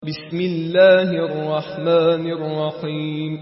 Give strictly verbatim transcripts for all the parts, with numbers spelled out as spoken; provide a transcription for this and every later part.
بسم الله الرحمن الرحيم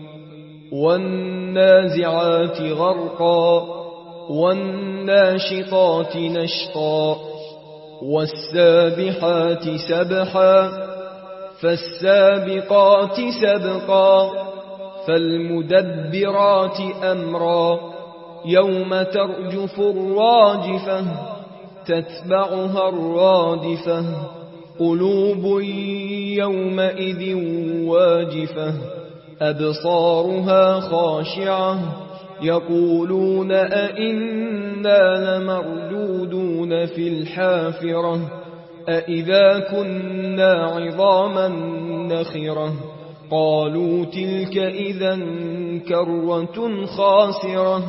والنازعات غرقا والناشطات نشطا والسابحات سبحا فالسابقات سبقا فالمدبرات أمرا يوم ترجف الراجفة تتبعها الرادفة قلوب يومئذ واجفة أبصارها خاشعة يقولون أئنا لمردودون في الحافرة أئذا كنا عظاما نخرة قالوا تلك إذا كرة خاسرة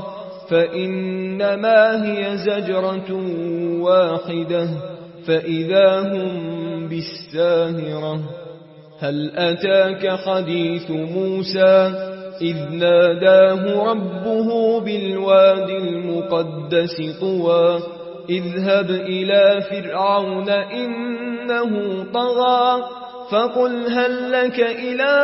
فإنما هي زجرة واحدة فإذا هم بالساهرة هل أتاك حديث موسى إذ ناداه ربه بالوادي المقدس طوى اذهب إلى فرعون إنه طغى فقل هل لك إلى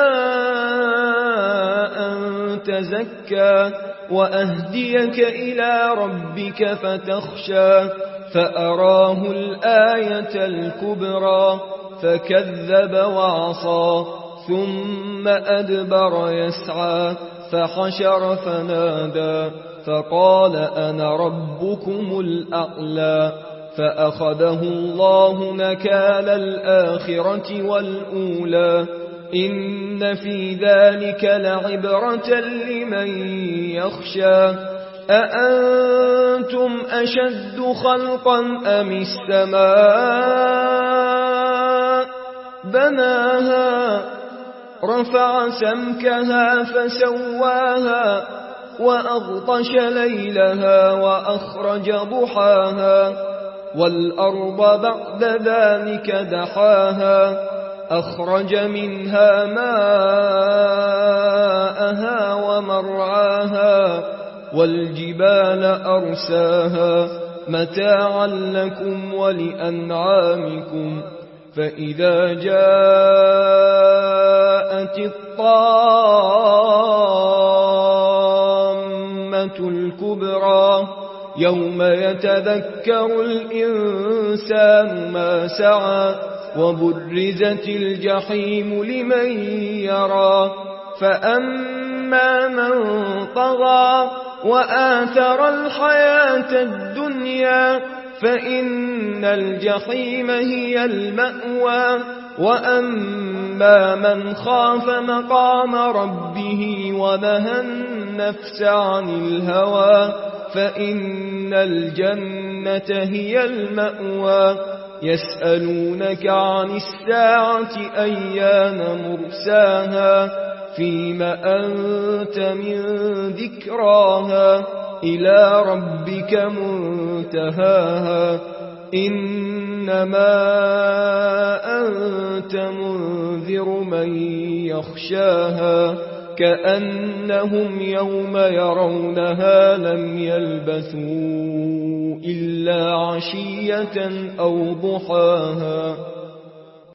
أن تزكى وأهديك إلى ربك فتخشى فأراه الآية الكبرى فكذب وعصى ثم أدبر يسعى فحشر فنادى فقال أنا ربكم الأعلى فأخذه الله نكال الآخرة والأولى إن في ذلك لعبرة لمن يخشى أأنتم أشد خلقا أم السماء بناها رفع سمكها فسواها وأغطش ليلها وأخرج ضحاها والأرض بعد ذلك دحاها أخرج منها ماءها ومرعاها والجبال أرساها متاعا لكم ولأنعامكم فإذا جاءت الطامة الكبرى يوم يتذكر الإنسان ما سعى وبرزت الجحيم لمن يرى فأما من طغى وآثر الحياة الدنيا فإن الجحيم هي المأوى وأما من خاف مقام ربه ونهى النفس عن الهوى فإن الجنة هي المأوى يسألونك عن الساعة أيان مرساها فيم أنت من ذكراها إلى ربك منتهاها إنما أنت منذر من يخشاها كأنهم يوم يرونها لم يلبثوا إلا عشية أو ضحاها.